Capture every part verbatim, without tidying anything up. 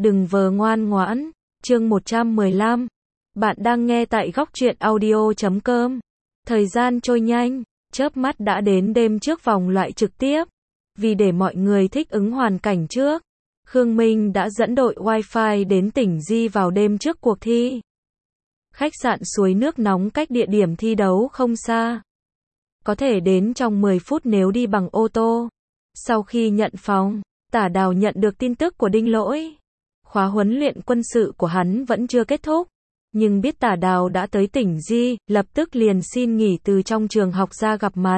Đừng vờ ngoan ngoãn. Chương một trăm mười lăm. Bạn đang nghe tại góc truyện audio chấm com. Thời gian trôi nhanh, chớp mắt đã đến đêm trước vòng loại trực tiếp. Vì để mọi người thích ứng hoàn cảnh trước, Khương Minh đã dẫn đội Wi-Fi đến tỉnh Di vào đêm trước cuộc thi. Khách sạn Suối Nước Nóng cách địa điểm thi đấu không xa. Có thể đến trong mười phút nếu đi bằng ô tô. Sau khi nhận phòng, Tả Đào nhận được tin tức của Đinh Lỗi. Khóa huấn luyện quân sự của hắn vẫn chưa kết thúc, nhưng biết Tả Đào đã tới tỉnh Di, lập tức liền xin nghỉ từ trong trường học ra gặp mặt.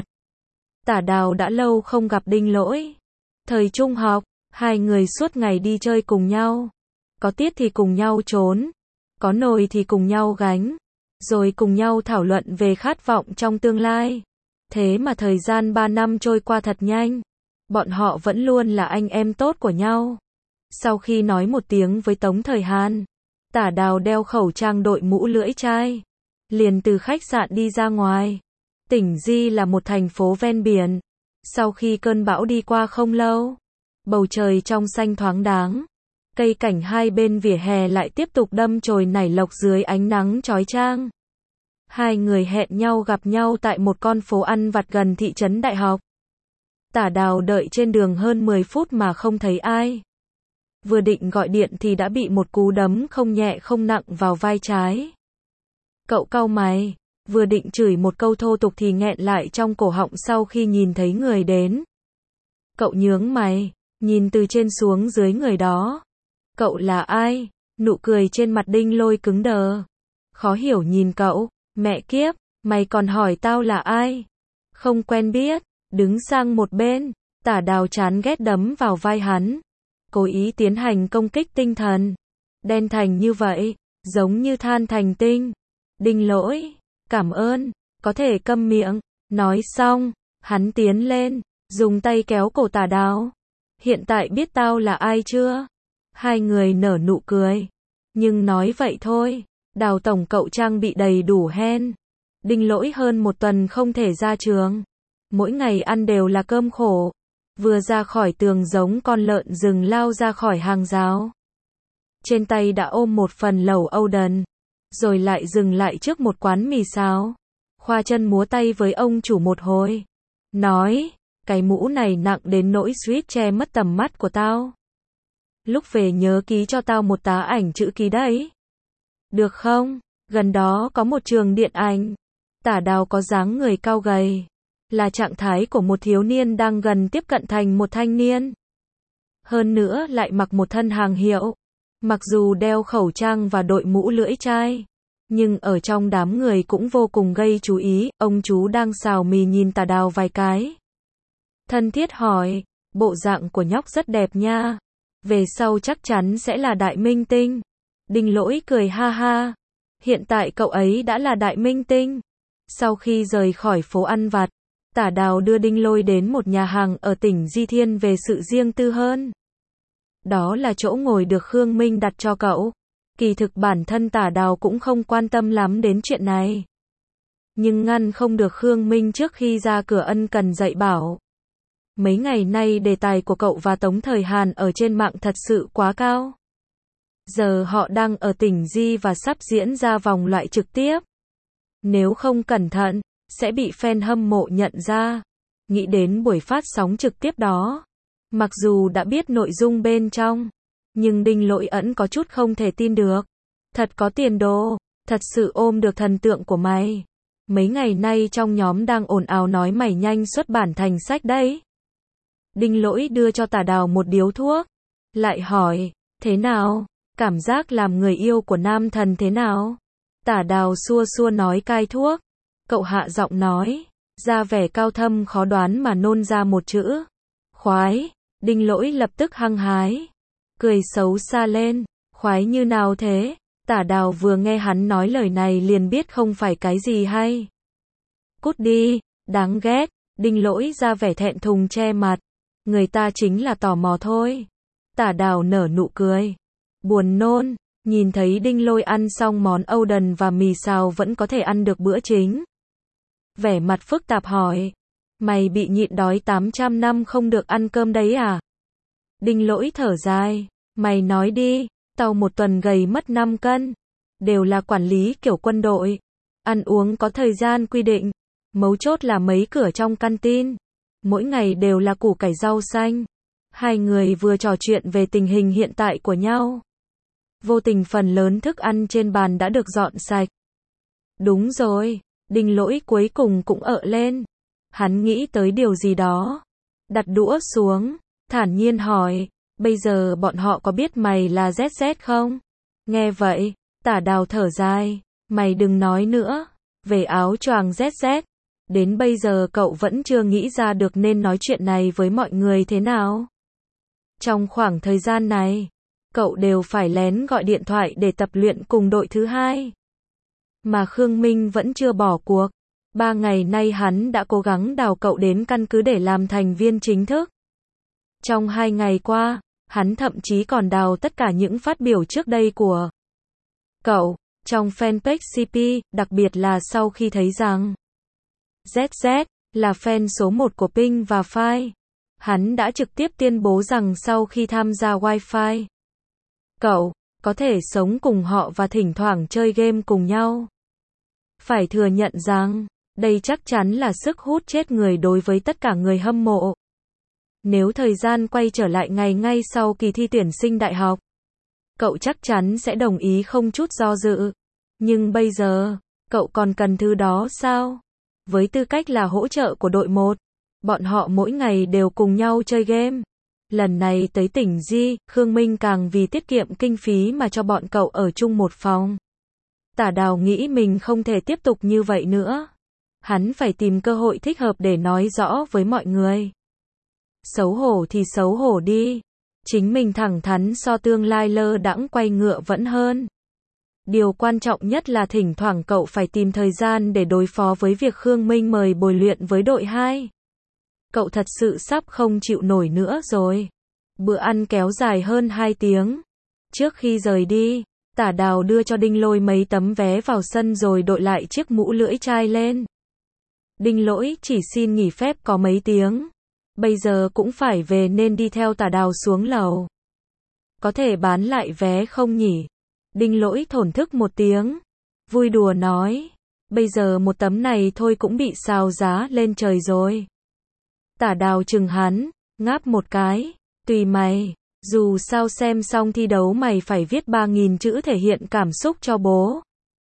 Tả Đào đã lâu không gặp Đinh Lỗi. Thời trung học, hai người suốt ngày đi chơi cùng nhau. Có tiết thì cùng nhau trốn, có nồi thì cùng nhau gánh, rồi cùng nhau thảo luận về khát vọng trong tương lai. Thế mà thời gian ba năm trôi qua thật nhanh. Bọn họ vẫn luôn là anh em tốt của nhau. Sau khi nói một tiếng với Tống Thời Hàn, Tả Đào đeo khẩu trang đội mũ lưỡi chai, liền từ khách sạn đi ra ngoài. Tỉnh Di là một thành phố ven biển. Sau khi cơn bão đi qua không lâu, bầu trời trong xanh thoáng đáng. Cây cảnh hai bên vỉa hè lại tiếp tục đâm chồi nảy lộc dưới ánh nắng chói chang. Hai người hẹn nhau gặp nhau tại một con phố ăn vặt gần thị trấn đại học. Tả Đào đợi trên đường hơn mười phút mà không thấy ai. Vừa định gọi điện thì đã bị một cú đấm không nhẹ không nặng vào vai trái. Cậu cau mày, vừa định chửi một câu thô tục thì nghẹn lại trong cổ họng sau khi nhìn thấy người đến. Cậu nhướng mày, nhìn từ trên xuống dưới người đó. Cậu là ai? Nụ cười trên mặt Đinh Lôi cứng đờ. Khó hiểu nhìn cậu, mẹ kiếp, mày còn hỏi tao là ai? Không quen biết. Đứng sang một bên, Tả Đào chán ghét đấm vào vai hắn. Cố ý tiến hành công kích tinh thần. Đen thành như vậy, giống như than thành tinh. Đinh Lỗi, cảm ơn, có thể câm miệng. Nói xong, hắn tiến lên, dùng tay kéo cổ Tả Đào. Hiện tại biết tao là ai chưa? Hai người nở nụ cười. Nhưng nói vậy thôi, Đào tổng cậu trang bị đầy đủ hen. Đinh Lỗi hơn một tuần không thể ra trường. Mỗi ngày ăn đều là cơm khổ. Vừa ra khỏi tường giống con lợn rừng lao ra khỏi hàng rào. Trên tay đã ôm một phần lẩu Oden. Rồi lại dừng lại trước một quán mì xào. Khoa chân múa tay với ông chủ một hồi. Nói, cái mũ này nặng đến nỗi suýt che mất tầm mắt của tao. Lúc về nhớ ký cho tao một tá ảnh chữ ký đấy. Được không? Gần đó có một trường điện ảnh. Tả Đào có dáng người cao gầy. Là trạng thái của một thiếu niên đang gần tiếp cận thành một thanh niên. Hơn nữa lại mặc một thân hàng hiệu. Mặc dù đeo khẩu trang và đội mũ lưỡi chai, nhưng ở trong đám người cũng vô cùng gây chú ý. Ông chú đang xào mì nhìn Tả Đào vài cái. Thân thiết hỏi, bộ dạng của nhóc rất đẹp nha. Về sau chắc chắn sẽ là đại minh tinh. Đinh Lỗi cười ha ha. Hiện tại cậu ấy đã là đại minh tinh. Sau khi rời khỏi phố ăn vặt, Tả Đào đưa Đinh Lôi đến một nhà hàng ở tỉnh Di Thiên về sự riêng tư hơn. Đó là chỗ ngồi được Khương Minh đặt cho cậu. Kỳ thực bản thân Tả Đào cũng không quan tâm lắm đến chuyện này. Nhưng ngăn không được Khương Minh trước khi ra cửa ân cần dạy bảo. Mấy ngày nay đề tài của cậu và Tống Thời Hàn ở trên mạng thật sự quá cao. Giờ họ đang ở tỉnh Di và sắp diễn ra vòng loại trực tiếp. Nếu không cẩn thận, sẽ bị fan hâm mộ nhận ra. Nghĩ đến buổi phát sóng trực tiếp đó, mặc dù đã biết nội dung bên trong, nhưng Đinh Lỗi ẩn có chút không thể tin được. Thật có tiền đồ, thật sự ôm được thần tượng của mày. Mấy ngày nay trong nhóm đang ồn ào nói mày nhanh xuất bản thành sách đấy. Đinh Lỗi đưa cho Tả Đào một điếu thuốc, lại hỏi, thế nào? Cảm giác làm người yêu của nam thần thế nào? Tả Đào xua xua nói cai thuốc. Cậu hạ giọng nói, ra vẻ cao thâm khó đoán mà nôn ra một chữ. Khoái. Đinh Lỗi lập tức hăng hái. Cười xấu xa lên. Khoái như nào thế? Tả Đào vừa nghe hắn nói lời này liền biết không phải cái gì hay. Cút đi, đáng ghét. Đinh Lỗi ra vẻ thẹn thùng che mặt. Người ta chính là tò mò thôi. Tả Đào nở nụ cười. Buồn nôn. Nhìn thấy Đinh Lôi ăn xong món Oden và mì xào vẫn có thể ăn được bữa chính. Vẻ mặt phức tạp hỏi, mày bị nhịn đói tám trăm năm không được ăn cơm đấy à? Đinh Lỗi thở dài, Mày nói đi, tao một tuần gầy mất năm cân. Đều là quản lý kiểu quân đội. Ăn uống có thời gian quy định. Mấu chốt là mấy cửa trong canteen. Mỗi ngày đều là củ cải rau xanh. Hai người vừa trò chuyện về tình hình hiện tại của nhau. Vô tình phần lớn thức ăn trên bàn đã được dọn sạch. Đúng rồi, Đinh Lỗi cuối cùng cũng ợ lên. Hắn nghĩ tới điều gì đó. Đặt đũa xuống, thản nhiên hỏi, bây giờ bọn họ có biết mày là Z Z không? Nghe vậy, Tả Đào thở dài, mày đừng nói nữa, về áo choàng Z Z. Đến bây giờ cậu vẫn chưa nghĩ ra được nên nói chuyện này với mọi người thế nào. Trong khoảng thời gian này, cậu đều phải lén gọi điện thoại để tập luyện cùng đội thứ hai. Mà Khương Minh vẫn chưa bỏ cuộc. Ba ngày nay hắn đã cố gắng đào cậu đến căn cứ để làm thành viên chính thức. Trong hai ngày qua, hắn thậm chí còn đào tất cả những phát biểu trước đây của cậu, trong fanpage xê pê, đặc biệt là sau khi thấy rằng Z Z là fan số một của Pink và Phai. Hắn đã trực tiếp tuyên bố rằng sau khi tham gia Wi-Fi, cậu có thể sống cùng họ và thỉnh thoảng chơi game cùng nhau. Phải thừa nhận rằng, đây chắc chắn là sức hút chết người đối với tất cả người hâm mộ. Nếu thời gian quay trở lại ngày ngay sau kỳ thi tuyển sinh đại học, cậu chắc chắn sẽ đồng ý không chút do dự. Nhưng bây giờ, cậu còn cần thứ đó sao? Với tư cách là hỗ trợ của đội một, bọn họ mỗi ngày đều cùng nhau chơi game. Lần này tới tỉnh Di, Khương Minh càng vì tiết kiệm kinh phí mà cho bọn cậu ở chung một phòng. Tả Đào nghĩ mình không thể tiếp tục như vậy nữa. Hắn phải tìm cơ hội thích hợp để nói rõ với mọi người. Xấu hổ thì xấu hổ đi. Chính mình thẳng thắn so tương lai lơ đãng quay ngựa vẫn hơn. Điều quan trọng nhất là thỉnh thoảng cậu phải tìm thời gian để đối phó với việc Khương Minh mời bồi luyện với đội hai. Cậu thật sự sắp không chịu nổi nữa rồi. Bữa ăn kéo dài hơn hai tiếng. Trước khi rời đi, Tả Đào đưa cho Đinh Lôi mấy tấm vé vào sân rồi đội lại chiếc mũ lưỡi chai lên. Đinh Lỗi chỉ xin nghỉ phép có mấy tiếng. Bây giờ cũng phải về nên đi theo Tả Đào xuống lầu. Có thể bán lại vé không nhỉ? Đinh Lỗi thổn thức một tiếng. Vui đùa nói. Bây giờ một tấm này thôi cũng bị xào giá lên trời rồi. Tả Đào chừng hắn, ngáp một cái. Tùy mày. Dù sao xem xong thi đấu mày phải viết ba nghìn chữ thể hiện cảm xúc cho bố.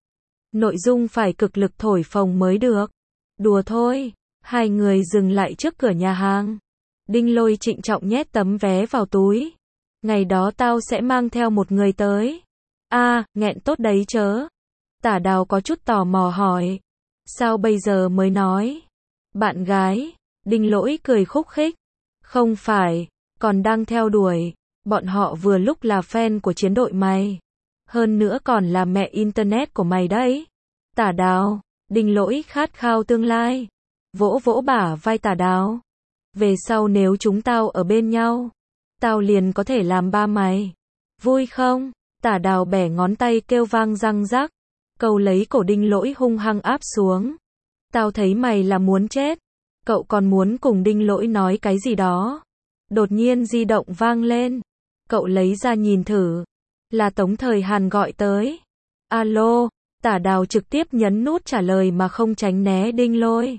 Nội dung phải cực lực thổi phồng mới được. Đùa thôi. Hai người dừng lại trước cửa nhà hàng. Đinh Lôi trịnh trọng nhét tấm vé vào túi. Ngày đó tao sẽ mang theo một người tới. A, à, nghẹn tốt đấy chớ. Tả Đào có chút tò mò hỏi. Sao bây giờ mới nói? Bạn gái. Đinh Lỗi cười khúc khích. Không phải, còn đang theo đuổi. Bọn họ vừa lúc là fan của chiến đội mày. Hơn nữa còn là mẹ internet của mày đấy. Tả Đào. Đinh Lỗi khát khao tương lai. Vỗ vỗ bả vai Tả Đào. Về sau nếu chúng tao ở bên nhau, tao liền có thể làm ba mày. Vui không? Tả Đào bẻ ngón tay kêu vang răng rắc. Câu lấy cổ Đinh Lỗi hung hăng áp xuống. Tao thấy mày là muốn chết. Cậu còn muốn cùng Đinh Lỗi nói cái gì đó. Đột nhiên di động vang lên. Cậu lấy ra nhìn thử. Là Tống Thời Hàn gọi tới. Alo. Tả Đào trực tiếp nhấn nút trả lời mà không tránh né Đinh Lôi.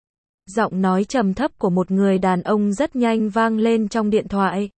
Giọng nói trầm thấp của một người đàn ông rất nhanh vang lên trong điện thoại.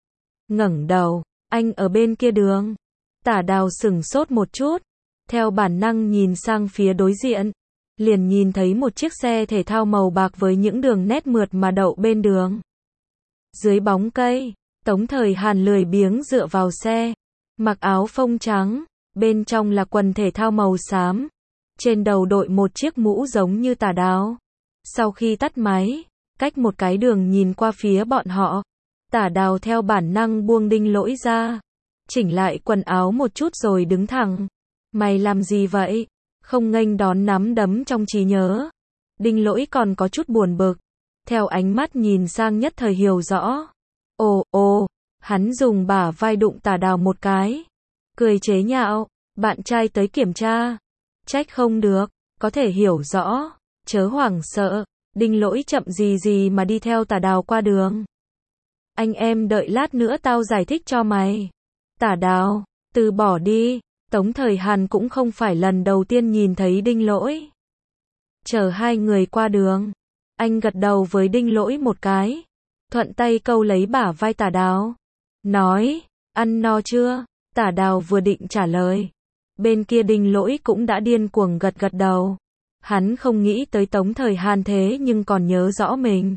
Ngẩng đầu, anh ở bên kia đường. Tả Đào sửng sốt một chút, theo bản năng nhìn sang phía đối diện, liền nhìn thấy một chiếc xe thể thao màu bạc với những đường nét mượt mà đậu bên đường. Dưới bóng cây, Tống Thời Hàn lười biếng dựa vào xe, mặc áo phông trắng, bên trong là quần thể thao màu xám, trên đầu đội một chiếc mũ giống như Tả Đào. Sau khi tắt máy, cách một cái đường nhìn qua phía bọn họ, Tả Đào theo bản năng buông Đinh Lỗi ra, chỉnh lại quần áo một chút rồi đứng thẳng. Mày làm gì vậy? Không nghênh đón nắm đấm trong trí nhớ. Đinh Lỗi còn có chút buồn bực, theo ánh mắt nhìn sang nhất thời hiểu rõ. Ồ, ồ, hắn dùng bả vai đụng Tả Đào một cái, cười chế nhạo, bạn trai tới kiểm tra. Trách không được, có thể hiểu rõ. Chớ hoảng sợ, Đinh Lỗi chậm gì gì mà đi theo Tả Đào qua đường. Anh em đợi lát nữa tao giải thích cho mày. Tả Đào, từ bỏ đi. Tống Thời Hàn cũng không phải lần đầu tiên nhìn thấy Đinh Lỗi. Chờ hai người qua đường, anh gật đầu với Đinh Lỗi một cái, thuận tay câu lấy bả vai Tả Đào, nói, ăn no chưa? Tả Đào vừa định trả lời, bên kia Đinh Lỗi cũng đã điên cuồng gật gật đầu. Hắn không nghĩ tới Tống Thời Hàn thế nhưng còn nhớ rõ mình.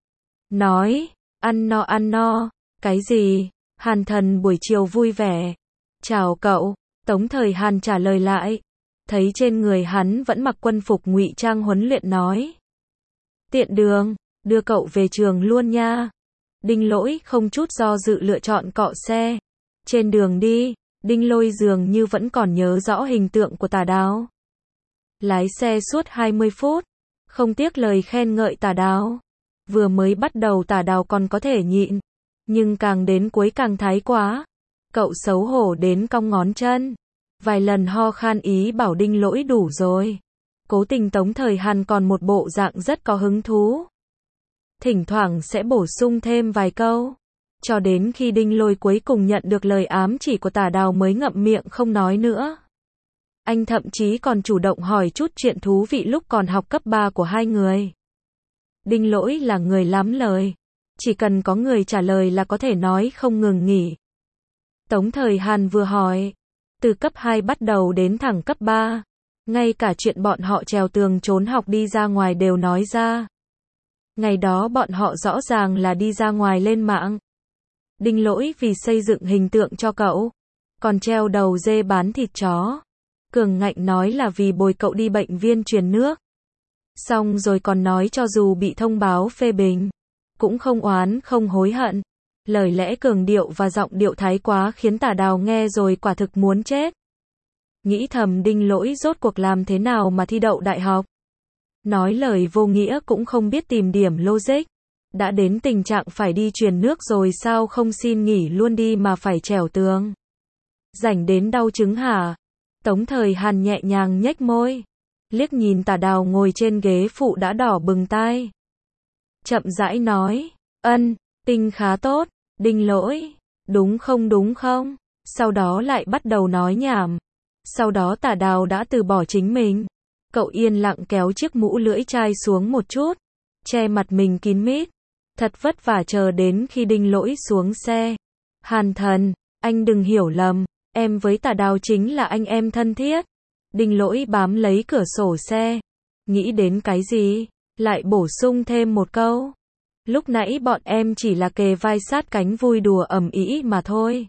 Nói, ăn no ăn no, cái gì? Hàn Thần buổi chiều vui vẻ. Chào cậu. Tống Thời Hàn trả lời lại, thấy trên người hắn vẫn mặc quân phục ngụy trang huấn luyện nói. Tiện đường, đưa cậu về trường luôn nha. Đinh Lỗi không chút do dự lựa chọn cọ xe. Trên đường đi, Đinh Lôi dường như vẫn còn nhớ rõ hình tượng của Tả Đào. Lái xe suốt hai mươi phút, không tiếc lời khen ngợi Tả Đào. Vừa mới bắt đầu Tả Đào còn có thể nhịn, nhưng càng đến cuối càng thái quá. Cậu xấu hổ đến cong ngón chân, vài lần ho khan ý bảo Đinh Lỗi đủ rồi. Cố tình Tống Thời Hàn còn một bộ dạng rất có hứng thú. Thỉnh thoảng sẽ bổ sung thêm vài câu, cho đến khi Đinh Lôi cuối cùng nhận được lời ám chỉ của Tả Đào mới ngậm miệng không nói nữa. Anh thậm chí còn chủ động hỏi chút chuyện thú vị lúc còn học cấp ba của hai người. Đinh Lỗi là người lắm lời, chỉ cần có người trả lời là có thể nói không ngừng nghỉ. Tống Thời Hàn vừa hỏi, từ cấp hai bắt đầu đến thẳng cấp ba, ngay cả chuyện bọn họ trèo tường trốn học đi ra ngoài đều nói ra. Ngày đó bọn họ rõ ràng là đi ra ngoài lên mạng. Đinh Lỗi vì xây dựng hình tượng cho cậu, còn treo đầu dê bán thịt chó. Cường ngạnh nói là vì bồi cậu đi bệnh viện truyền nước. Xong rồi còn nói cho dù bị thông báo phê bình, cũng không oán không hối hận. Lời lẽ cường điệu và giọng điệu thái quá khiến Tả Đào nghe rồi quả thực muốn chết. Nghĩ thầm Đinh Lỗi rốt cuộc làm thế nào mà thi đậu đại học. Nói lời vô nghĩa cũng không biết tìm điểm logic. Đã đến tình trạng phải đi truyền nước rồi sao không xin nghỉ luôn đi mà phải trèo tường. Rảnh đến đau trứng hả? Tống Thời Hàn nhẹ nhàng nhếch môi, liếc nhìn Tả Đào ngồi trên ghế phụ đã đỏ bừng tai. Chậm rãi nói, ân, tinh khá tốt. Đinh Lỗi, đúng không đúng không? Sau đó lại bắt đầu nói nhảm. Sau đó Tả Đào đã từ bỏ chính mình. Cậu yên lặng kéo chiếc mũ lưỡi chai xuống một chút, che mặt mình kín mít. Thật vất vả chờ đến khi Đinh Lỗi xuống xe. Hàn Thần, anh đừng hiểu lầm, em với Tả Đào chính là anh em thân thiết. Đinh Lỗi bám lấy cửa sổ xe, nghĩ đến cái gì, lại bổ sung thêm một câu. Lúc nãy bọn em chỉ là kề vai sát cánh vui đùa ầm ĩ mà thôi.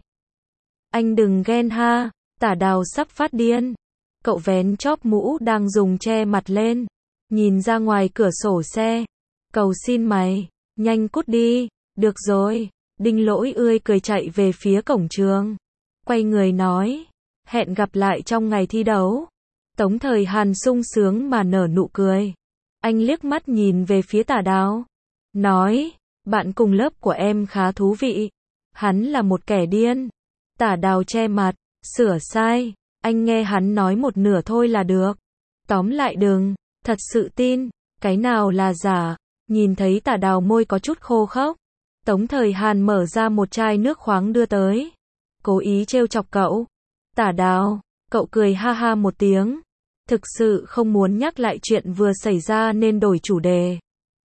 Anh đừng ghen ha. Tả Đào sắp phát điên. Cậu vén chóp mũ đang dùng che mặt lên, nhìn ra ngoài cửa sổ xe. Cầu xin mày, nhanh cút đi. Được rồi. Đinh Lỗi ươi cười chạy về phía cổng trường. Quay người nói, hẹn gặp lại trong ngày thi đấu. Tống Thời Hàn sung sướng mà nở nụ cười. Anh liếc mắt nhìn về phía Tả Đào, nói, bạn cùng lớp của em khá thú vị. Hắn là một kẻ điên. Tả Đào che mặt, sửa sai. Anh nghe hắn nói một nửa thôi là được. Tóm lại đừng, thật sự tin. Cái nào là giả? Nhìn thấy Tả Đào môi có chút khô khốc, Tống Thời Hàn mở ra một chai nước khoáng đưa tới. Cố ý trêu chọc cậu. Tả Đào, cậu cười ha ha một tiếng. Thực sự không muốn nhắc lại chuyện vừa xảy ra nên đổi chủ đề.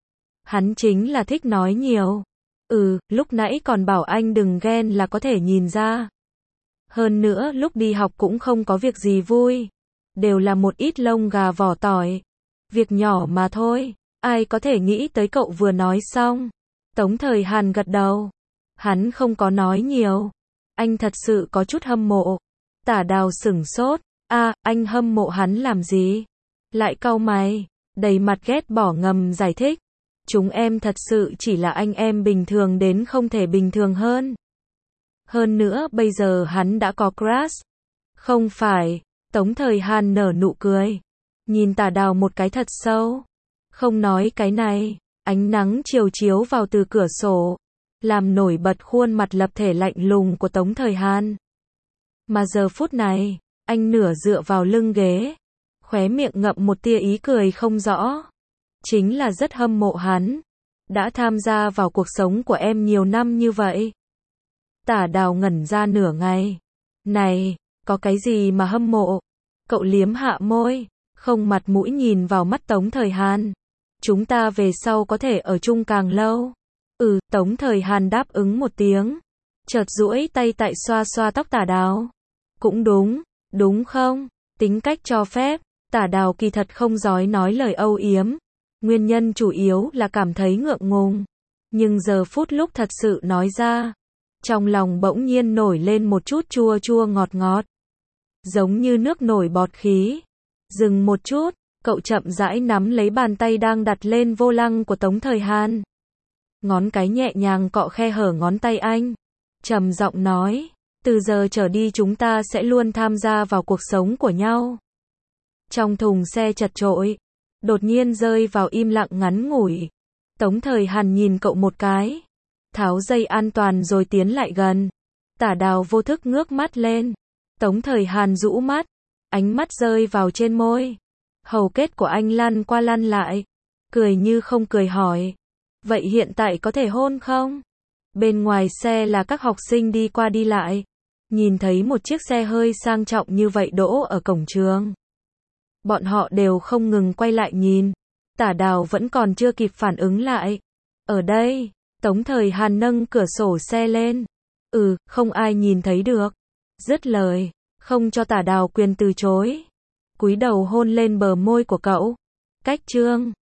Hắn chính là thích nói nhiều. Ừ, lúc nãy còn bảo anh đừng ghen là có thể nhìn ra. Hơn nữa lúc đi học cũng không có việc gì vui. Đều là một ít lông gà vỏ tỏi. Việc nhỏ mà thôi. Ai có thể nghĩ tới cậu vừa nói xong. Tống Thời Hàn gật đầu. Hắn không có nói nhiều. Anh thật sự có chút hâm mộ. Tả Đào sửng sốt. À, anh hâm mộ hắn làm gì? Lại cau mày, đầy mặt ghét bỏ ngầm giải thích. Chúng em thật sự chỉ là anh em bình thường đến không thể bình thường hơn. Hơn nữa bây giờ hắn đã có crush. Không phải. Tống Thời Hàn nở nụ cười, nhìn Tả Đào một cái thật sâu. Không nói cái này. Ánh nắng chiều chiếu vào từ cửa sổ, làm nổi bật khuôn mặt lập thể lạnh lùng của Tống Thời Hàn. Mà giờ phút này, anh nửa dựa vào lưng ghế, khóe miệng ngậm một tia ý cười không rõ. Chính là rất hâm mộ hắn. Đã tham gia vào cuộc sống của em nhiều năm như vậy. Tả Đào ngẩn ra nửa ngày, Này, có cái gì mà hâm mộ? Cậu liếm hạ môi, không mặt mũi nhìn vào mắt Tống Thời Hàn. Chúng ta về sau có thể ở chung càng lâu. Ừ, Tống Thời Hàn đáp ứng một tiếng. Chợt duỗi tay tại xoa xoa tóc Tả Đào. Cũng đúng, đúng không? Tính cách cho phép, Tả Đào kỳ thật không dối nói lời âu yếm. Nguyên nhân chủ yếu là cảm thấy ngượng ngùng. Nhưng giờ phút lúc thật sự nói ra, trong lòng bỗng nhiên nổi lên một chút chua chua ngọt ngọt. Giống như nước nổi bọt khí. Dừng một chút, cậu chậm rãi nắm lấy bàn tay đang đặt lên vô lăng của Tống Thời Hàn. Ngón cái nhẹ nhàng cọ khe hở ngón tay anh. Trầm giọng nói, từ giờ trở đi chúng ta sẽ luôn tham gia vào cuộc sống của nhau. Trong thùng xe chật chội, đột nhiên rơi vào im lặng ngắn ngủi. Tống Thời Hàn nhìn cậu một cái, tháo dây an toàn rồi tiến lại gần. Tả Đào vô thức ngước mắt lên. Tống Thời Hàn rũ mắt, ánh mắt rơi vào trên môi. Hầu kết của anh lăn qua lăn lại, cười như không cười hỏi, vậy hiện tại có thể hôn không? Bên ngoài xe là các học sinh đi qua đi lại. Nhìn thấy một chiếc xe hơi sang trọng như vậy đỗ ở cổng trường. Bọn họ đều không ngừng quay lại nhìn. Tả Đào vẫn còn chưa kịp phản ứng lại. Ở đây, Tống Thời Hàn nâng cửa sổ xe lên. Ừ, không ai nhìn thấy được. Dứt lời, không cho Tả Đào quyền từ chối. Cúi đầu hôn lên bờ môi của cậu. Cách chương